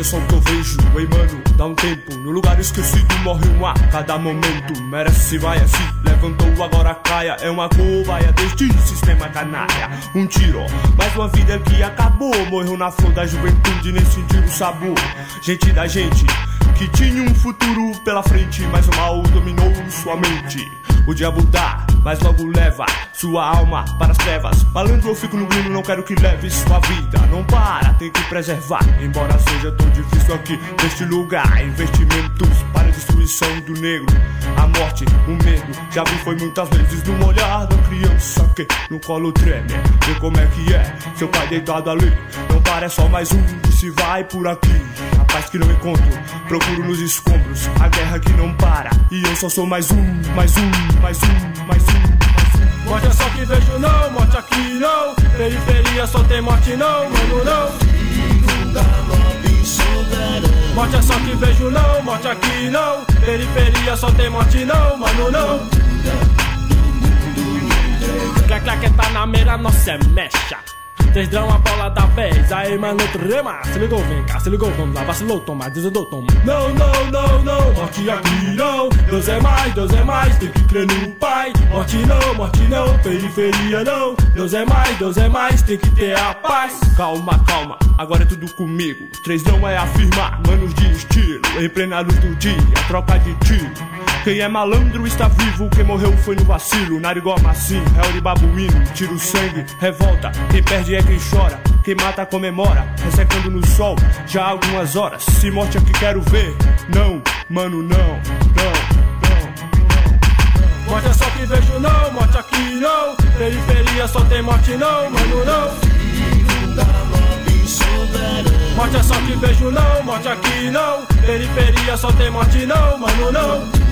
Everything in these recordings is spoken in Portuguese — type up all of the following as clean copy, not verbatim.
é só o que eu vejo. Ei mano, dá um tempo, no lugar esquecido morre um a cada momento. Merece, vai assim, levantou, agora caia. É uma cobaia deste sistema canalha. Um tiro, mais uma vida que acabou. Morreu na flor da juventude, nem sentiu o sabor. Gente da gente, que tinha um futuro pela frente, mas o mal dominou sua mente. O diabo dá, mas logo leva sua alma para as trevas. Malandro, eu fico no grilo, não quero que leve sua vida. Não para, tem que preservar, embora seja tão difícil aqui neste lugar. Investimentos para a destruição do negro, a morte, o medo. Já vi foi muitas vezes no olhar da criança que no colo treme. Vê como é que é, seu pai deitado ali. Não para, é só mais um que se vai por aqui. A paz que não encontro, procuro nos escombros. A guerra que não para, e eu só sou mais um, mais um, mais um, mais um. Morte é só que vejo não, morte aqui não. Periferia só tem morte não, mano não. Morte é só que vejo não, morte aqui não. Periferia só tem morte não, mano não. Clá que tá na mira, não se mexa. Três drão, a bola da vez. Aí, mano, trema. Se ligou, vem cá, se ligou, vamos lá. Vacilou, toma, desandou, toma. Não, não, não, não, morte aqui não. Deus é mais, tem que crer no Pai. Morte não, periferia não. Deus é mais, tem que ter a paz. Calma, calma, agora é tudo comigo. Três drão é afirmar, manos de estilo. Em plena luz do dia, troca de tiro. Quem é malandro está vivo, quem morreu foi no vacilo. Narigó macio, réu de babuíno, tira o sangue, revolta. Quem perde é quem chora, quem mata comemora. Ressecando no sol, já há algumas horas. Se morte aqui quero ver, não, mano, não, não, não. Morte é só que vejo não, morte aqui não. Periferia só tem morte não, mano não. Morte é só que vejo não, morte aqui não. Periferia só tem morte não, mano não.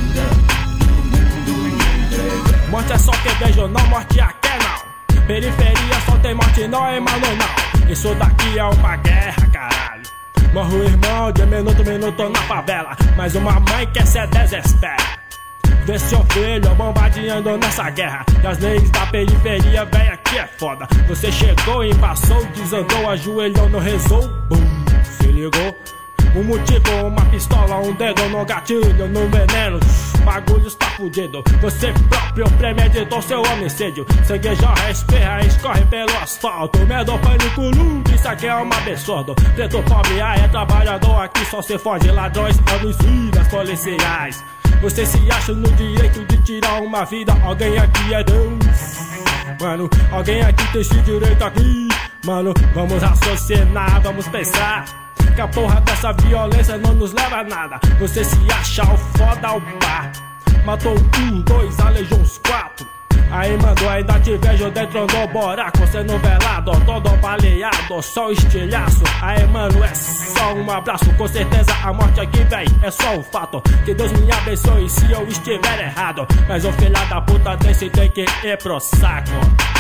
Morte é só que vejo não, morte aqui não. Periferia só tem morte não, é mano não. Isso daqui é uma guerra, caralho. Morre o irmão de minuto na favela, mas uma mãe quer se desespera. Vê seu filho bombardeando nessa guerra. E as leis da periferia, véi, aqui é foda. Você chegou, embaçou, desandou, ajoelhou, não rezou, bum, se ligou. Um motivo, uma pistola, um dedo no gatilho, no veneno. Bagulho está fudido. Você próprio premeditou seu homicídio. Sangue jorra, espirra, escorre pelo asfalto. Medo, pânico, luto, isso aqui é um absurdo. Preto, pobre, é trabalhador, aqui só se foge. Ladrões, homicidas, policiais. Você se acha no direito de tirar uma vida. Alguém aqui é Deus. Mano, alguém aqui tem esse direito aqui. Mano, vamos raciocinar, vamos pensar. Que a porra dessa violência não nos leva a nada. Você se acha o foda o bar. Matou 1, 2, aleijou uns 4. Aí mandou, ainda te vejo dentro do buraco. Sendo velado, todo baleado, só estilhaço. Aí mano, é só um abraço. Com certeza a morte aqui, véi, é só um fato. Que Deus me abençoe se eu estiver errado. Mas o filho da puta desse tem que ir pro saco.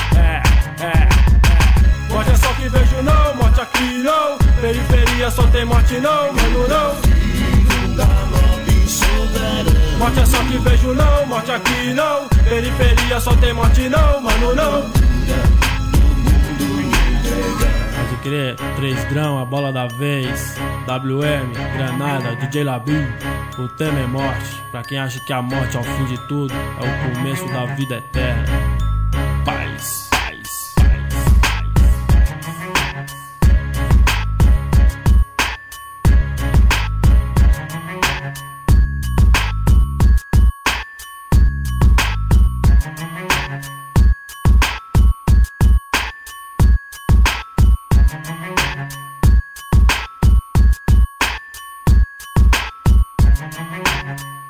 Morte é só que vejo não, morte aqui não. Periferia só tem morte não, mano não. Morte é só que vejo não, morte aqui não. Periferia só tem morte não, mano não. Pode crer, 3 grão, a bola da vez. WM, Granada, DJ Labim. O tema é morte. Pra quem acha que a morte é o fim de tudo, é o começo da vida eterna. Paz. Thank you.